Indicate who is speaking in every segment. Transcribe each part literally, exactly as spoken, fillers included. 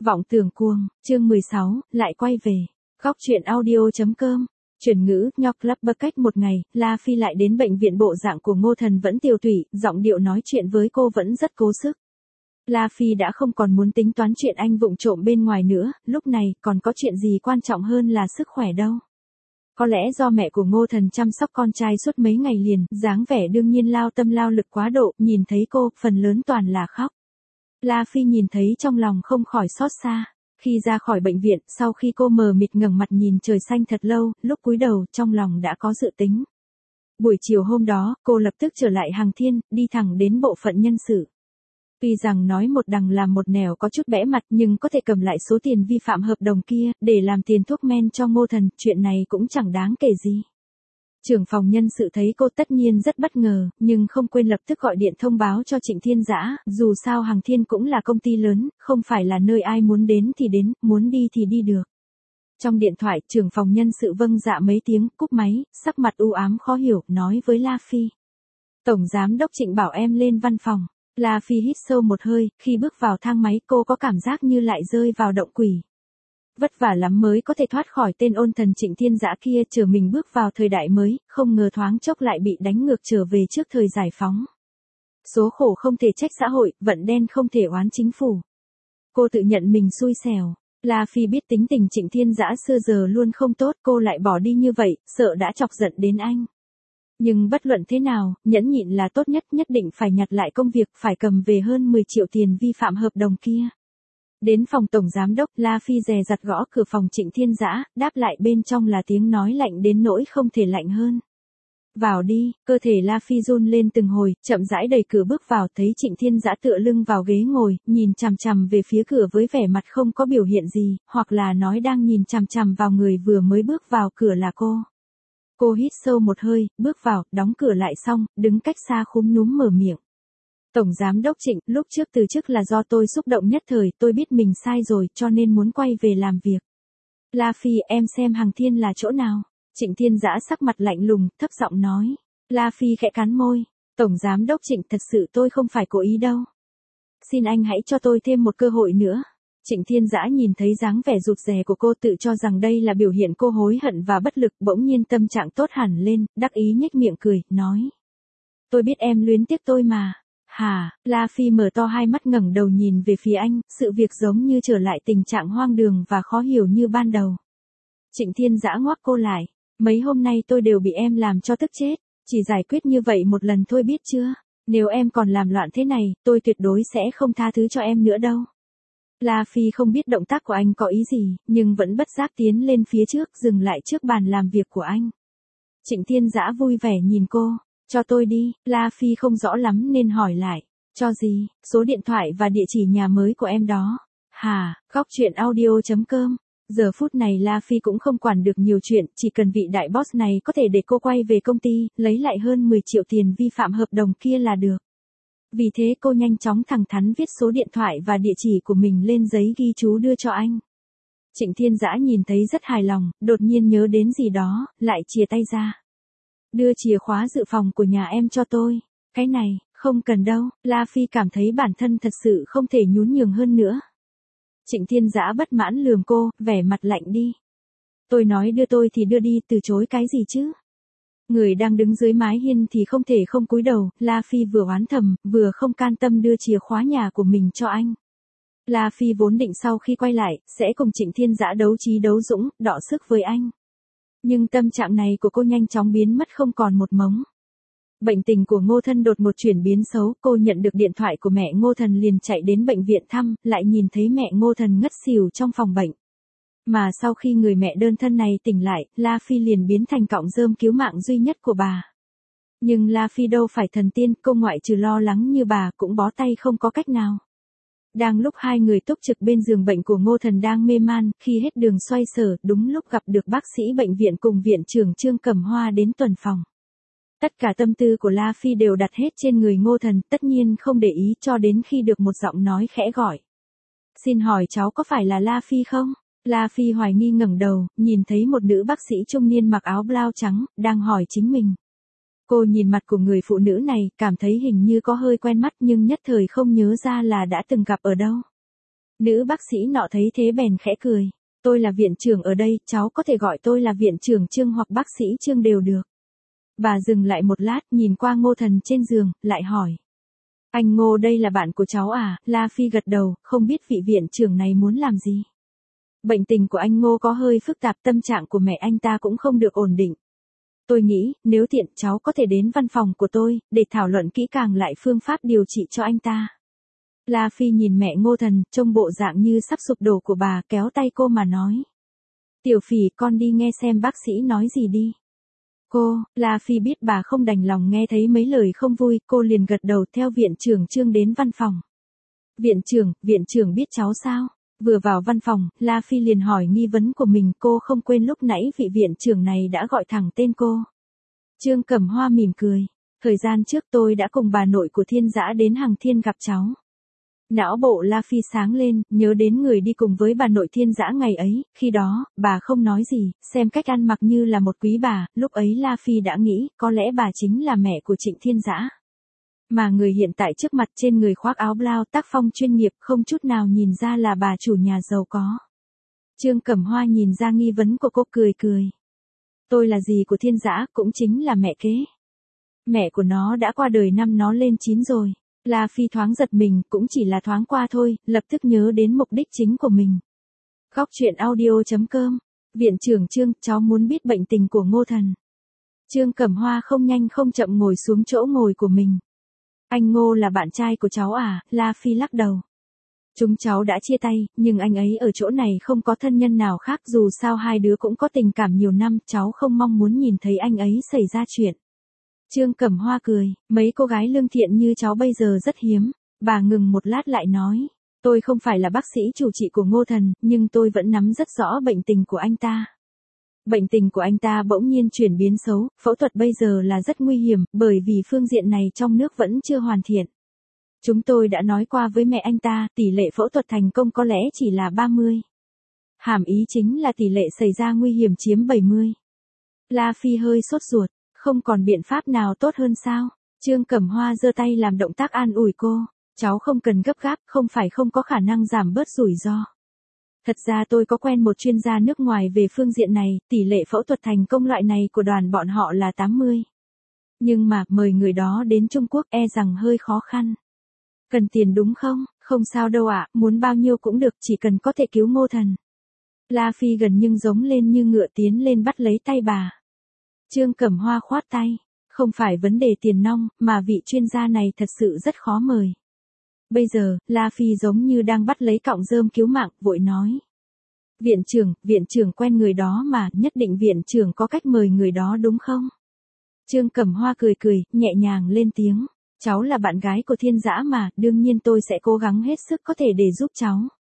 Speaker 1: Vọng tưởng cuồng, chương mười sáu, lại quay về. Góc truyện audio.com. Chuyển ngữ, nhọc lắp bơ cách một ngày, La Phi lại đến bệnh viện, bộ dạng của Ngô Thần vẫn tiều tụy, giọng điệu nói chuyện với cô vẫn rất cố sức. La Phi đã không còn muốn tính toán chuyện anh vụng trộm bên ngoài nữa, lúc này còn có chuyện gì quan trọng hơn là sức khỏe đâu. Có lẽ do mẹ của Ngô Thần chăm sóc con trai suốt mấy ngày liền, dáng vẻ đương nhiên lao tâm lao lực quá độ, nhìn thấy cô, phần lớn toàn là khóc. La Phi nhìn thấy trong lòng không khỏi xót xa. Khi ra khỏi bệnh viện, sau khi cô mờ mịt ngẩng mặt nhìn trời xanh thật lâu, lúc cúi đầu, trong lòng đã có dự tính. Buổi chiều hôm đó, cô lập tức trở lại Hằng Thiên, đi thẳng đến bộ phận nhân sự. Tuy rằng nói một đằng làm một nẻo có chút bẽ mặt, nhưng có thể cầm lại số tiền vi phạm hợp đồng kia, để làm tiền thuốc men cho Ngô Thần, chuyện này cũng chẳng đáng kể gì. Trưởng phòng nhân sự thấy cô tất nhiên rất bất ngờ, nhưng không quên lập tức gọi điện thông báo cho Trịnh Thiên Dã, dù sao Hằng Thiên cũng là công ty lớn, không phải là nơi ai muốn đến thì đến, muốn đi thì đi được. Trong điện thoại, trưởng phòng nhân sự vâng dạ mấy tiếng, cúp máy, sắc mặt u ám khó hiểu, nói với La Phi. Tổng giám đốc Trịnh bảo em lên văn phòng. La Phi hít sâu một hơi, khi bước vào thang máy cô có cảm giác như lại rơi vào động quỷ. Vất vả lắm mới có thể thoát khỏi tên ôn thần Trịnh Thiên Dã kia, chờ mình bước vào thời đại mới, không ngờ thoáng chốc lại bị đánh ngược trở về trước thời giải phóng. Số khổ không thể trách xã hội, vận đen không thể oán chính phủ. Cô tự nhận mình xui xẻo. La Phi biết tính tình Trịnh Thiên Dã xưa giờ luôn không tốt, cô lại bỏ đi như vậy, sợ đã chọc giận đến anh. Nhưng bất luận thế nào, nhẫn nhịn là tốt nhất, nhất định phải nhặt lại công việc, phải cầm về hơn mười triệu tiền vi phạm hợp đồng kia. Đến phòng tổng giám đốc, La Phi dè dặt gõ cửa phòng Trịnh Thiên Dã, đáp lại bên trong là tiếng nói lạnh đến nỗi không thể lạnh hơn. Vào đi, cơ thể La Phi run lên từng hồi, chậm rãi đẩy cửa bước vào, thấy Trịnh Thiên Dã tựa lưng vào ghế ngồi, nhìn chằm chằm về phía cửa với vẻ mặt không có biểu hiện gì, hoặc là nói đang nhìn chằm chằm vào người vừa mới bước vào cửa là cô. Cô hít sâu một hơi, bước vào, đóng cửa lại xong, đứng cách xa khúm núm mở miệng. Tổng giám đốc Trịnh, lúc trước từ chức là do tôi xúc động nhất thời, tôi biết mình sai rồi, cho nên muốn quay về làm việc. La Phi, em xem Hằng Thiên là chỗ nào? Trịnh Thiên Dã sắc mặt lạnh lùng, thấp giọng nói. La Phi khẽ cắn môi. Tổng giám đốc Trịnh, thật sự tôi không phải cố ý đâu. Xin anh hãy cho tôi thêm một cơ hội nữa. Trịnh Thiên Dã nhìn thấy dáng vẻ rụt rè của cô, tự cho rằng đây là biểu hiện cô hối hận và bất lực, bỗng nhiên tâm trạng tốt hẳn lên, đắc ý nhếch miệng cười, nói. Tôi biết em luyến tiếc tôi mà. Hả? La Phi mở to hai mắt ngẩng đầu nhìn về phía anh, sự việc giống như trở lại tình trạng hoang đường và khó hiểu như ban đầu. Trịnh Thiên Dã ngoắc cô lại. Mấy hôm nay tôi đều bị em làm cho tức chết, chỉ giải quyết như vậy một lần thôi biết chưa? Nếu em còn làm loạn thế này, tôi tuyệt đối sẽ không tha thứ cho em nữa đâu. La Phi không biết động tác của anh có ý gì, nhưng vẫn bất giác tiến lên phía trước, dừng lại trước bàn làm việc của anh. Trịnh Thiên Dã vui vẻ nhìn cô. Cho tôi đi, La Phi không rõ lắm nên hỏi lại. Cho gì? Số điện thoại và địa chỉ nhà mới của em đó. Hà, góc truyện audio.com. Giờ phút này La Phi cũng không quản được nhiều chuyện, chỉ cần vị đại boss này có thể để cô quay về công ty, lấy lại hơn mười triệu tiền vi phạm hợp đồng kia là được. Vì thế cô nhanh chóng thẳng thắn viết số điện thoại và địa chỉ của mình lên giấy ghi chú đưa cho anh. Trịnh Thiên Dã nhìn thấy rất hài lòng, đột nhiên nhớ đến gì đó, lại chìa tay ra. Đưa chìa khóa dự phòng của nhà em cho tôi. Cái này, không cần đâu. La Phi cảm thấy bản thân thật sự không thể nhún nhường hơn nữa. Trịnh Thiên Dã bất mãn lườm cô, vẻ mặt lạnh đi. Tôi nói đưa tôi thì đưa đi, từ chối cái gì chứ? Người đang đứng dưới mái hiên thì không thể không cúi đầu, La Phi vừa oán thầm, vừa không can tâm đưa chìa khóa nhà của mình cho anh. La Phi vốn định sau khi quay lại, sẽ cùng Trịnh Thiên Dã đấu trí đấu dũng, đọ sức với anh. Nhưng tâm trạng này của cô nhanh chóng biến mất không còn một mống. Bệnh tình của Ngô Thân đột một chuyển biến xấu, cô nhận được điện thoại của mẹ Ngô Thần liền chạy đến bệnh viện thăm, lại nhìn thấy mẹ Ngô Thần ngất xỉu trong phòng bệnh. Mà sau khi người mẹ đơn thân này tỉnh lại, La Phi liền biến thành cọng rơm cứu mạng duy nhất của bà. Nhưng La Phi đâu phải thần tiên, cô ngoại trừ lo lắng như bà cũng bó tay không có cách nào. Đang lúc hai người túc trực bên giường bệnh của Ngô Thần đang mê man, khi hết đường xoay sở, đúng lúc gặp được bác sĩ bệnh viện cùng viện trưởng Trương Cẩm Hoa đến tuần phòng. Tất cả tâm tư của La Phi đều đặt hết trên người Ngô Thần, tất nhiên không để ý cho đến khi được một giọng nói khẽ gọi. Xin hỏi cháu có phải là La Phi không? La Phi hoài nghi ngẩng đầu, nhìn thấy một nữ bác sĩ trung niên mặc áo blau trắng, đang hỏi chính mình. Cô nhìn mặt của người phụ nữ này, cảm thấy hình như có hơi quen mắt nhưng nhất thời không nhớ ra là đã từng gặp ở đâu. Nữ bác sĩ nọ thấy thế bèn khẽ cười. Tôi là viện trưởng ở đây, cháu có thể gọi tôi là viện trưởng Trương hoặc bác sĩ Trương đều được. Bà dừng lại một lát, nhìn qua Ngô Thần trên giường, lại hỏi. Anh Ngô đây là bạn của cháu à? La Phi gật đầu, không biết vị viện trưởng này muốn làm gì. Bệnh tình của anh Ngô có hơi phức tạp, tâm trạng của mẹ anh ta cũng không được ổn định. Tôi nghĩ, nếu tiện cháu có thể đến văn phòng của tôi, để thảo luận kỹ càng lại phương pháp điều trị cho anh ta. La Phi nhìn mẹ Ngô Thần, trông bộ dạng như sắp sụp đổ của bà, kéo tay cô mà nói. Tiểu Phỉ, con đi nghe xem bác sĩ nói gì đi. Cô, La Phi biết bà không đành lòng nghe thấy mấy lời không vui, cô liền gật đầu theo viện trưởng Trương đến văn phòng. Viện trưởng, viện trưởng biết cháu sao? Vừa vào văn phòng, La Phi liền hỏi nghi vấn của mình, cô không quên lúc nãy vị viện trưởng này đã gọi thẳng tên cô. Trương Cẩm Hoa mỉm cười. Thời gian trước tôi đã cùng bà nội của Thiên Dã đến Hằng Thiên gặp cháu. Não bộ La Phi sáng lên, nhớ đến người đi cùng với bà nội Thiên Dã ngày ấy, khi đó, bà không nói gì, xem cách ăn mặc như là một quý bà, lúc ấy La Phi đã nghĩ, có lẽ bà chính là mẹ của Trịnh Thiên Dã. Mà người hiện tại trước mặt trên người khoác áo blau tác phong chuyên nghiệp không chút nào nhìn ra là bà chủ nhà giàu có. Trương Cẩm Hoa nhìn ra nghi vấn của cô cười cười. Tôi là dì của Thiên Dã, cũng chính là mẹ kế. Mẹ của nó đã qua đời năm nó lên chín rồi. La Phi thoáng giật mình, cũng chỉ là thoáng qua thôi, lập tức nhớ đến mục đích chính của mình. Góc truyện audio chấm com. Viện trưởng Trương, cháu muốn biết bệnh tình của Ngô Thần. Trương Cẩm Hoa không nhanh không chậm ngồi xuống chỗ ngồi của mình. Anh Ngô là bạn trai của cháu à? La Phi lắc đầu. Chúng cháu đã chia tay, nhưng anh ấy ở chỗ này không có thân nhân nào khác, dù sao hai đứa cũng có tình cảm nhiều năm, cháu không mong muốn nhìn thấy anh ấy xảy ra chuyện. Trương Cẩm Hoa cười, mấy cô gái lương thiện như cháu bây giờ rất hiếm. Bà ngừng một lát lại nói, tôi không phải là bác sĩ chủ trị của Ngô Thần, nhưng tôi vẫn nắm rất rõ bệnh tình của anh ta. Bệnh tình của anh ta bỗng nhiên chuyển biến xấu, phẫu thuật bây giờ là rất nguy hiểm, bởi vì phương diện này trong nước vẫn chưa hoàn thiện. Chúng tôi đã nói qua với mẹ anh ta, tỷ lệ phẫu thuật thành công có lẽ chỉ là ba mươi. Hàm ý chính là tỷ lệ xảy ra nguy hiểm chiếm bảy mươi. La Phi hơi sốt ruột, không còn biện pháp nào tốt hơn sao? Trương Cẩm Hoa giơ tay làm động tác an ủi cô, cháu không cần gấp gáp, không phải không có khả năng giảm bớt rủi ro. Thật ra tôi có quen một chuyên gia nước ngoài về phương diện này, tỷ lệ phẫu thuật thành công loại này của đoàn bọn họ là tám mươi. Nhưng mà, mời người đó đến Trung Quốc e rằng hơi khó khăn. Cần tiền đúng không? Không sao đâu ạ, muốn bao nhiêu cũng được, chỉ cần có thể cứu Ngô Thần. La Phi gần nhưng giống lên như ngựa tiến lên bắt lấy tay bà. Trương Cẩm Hoa khoát tay, không phải vấn đề tiền nong, mà vị chuyên gia này thật sự rất khó mời. Bây giờ, La Phi giống như đang bắt lấy cọng rơm cứu mạng, vội nói. Viện trưởng, viện trưởng quen người đó mà, nhất định viện trưởng có cách mời người đó đúng không? Trương Cẩm Hoa cười cười, nhẹ nhàng lên tiếng. Cháu là bạn gái của Thiên Dã mà, đương nhiên tôi sẽ cố gắng hết sức có thể để giúp cháu.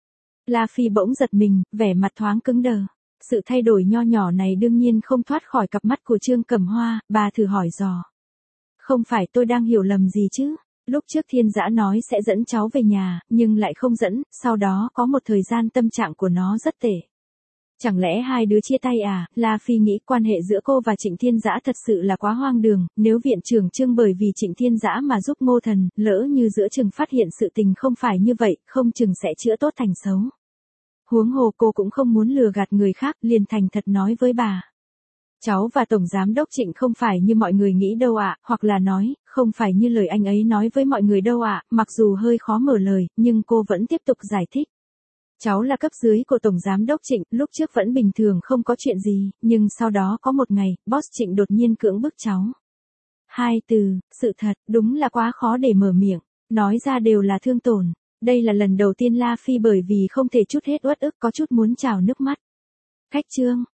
Speaker 1: La Phi bỗng giật mình, vẻ mặt thoáng cứng đờ. Sự thay đổi nho nhỏ này đương nhiên không thoát khỏi cặp mắt của Trương Cẩm Hoa, bà thử hỏi dò. Không phải tôi đang hiểu lầm gì chứ? Lúc trước Thiên Dã nói sẽ dẫn cháu về nhà, nhưng lại không dẫn, sau đó có một thời gian tâm trạng của nó rất tệ. Chẳng lẽ hai đứa chia tay à? La Phi nghĩ quan hệ giữa cô và Trịnh Thiên Dã thật sự là quá hoang đường, nếu viện trưởng Trương bởi vì Trịnh Thiên Dã mà giúp Ngô Thần, lỡ như giữa chừng phát hiện sự tình không phải như vậy, không chừng sẽ chữa tốt thành xấu. Huống hồ cô cũng không muốn lừa gạt người khác, liền thành thật nói với bà. Cháu và Tổng Giám đốc Trịnh không phải như mọi người nghĩ đâu ạ, hoặc là nói, không phải như lời anh ấy nói với mọi người đâu ạ, mặc dù hơi khó mở lời, nhưng cô vẫn tiếp tục giải thích. Cháu là cấp dưới của Tổng Giám đốc Trịnh, lúc trước vẫn bình thường không có chuyện gì, nhưng sau đó có một ngày, boss Trịnh đột nhiên cưỡng bức cháu. Hai từ, sự thật, đúng là quá khó để mở miệng, nói ra đều là thương tổn. Đây là lần đầu tiên La Phi bởi vì không thể chút hết uất ức có chút muốn trào nước mắt. Khách Trương,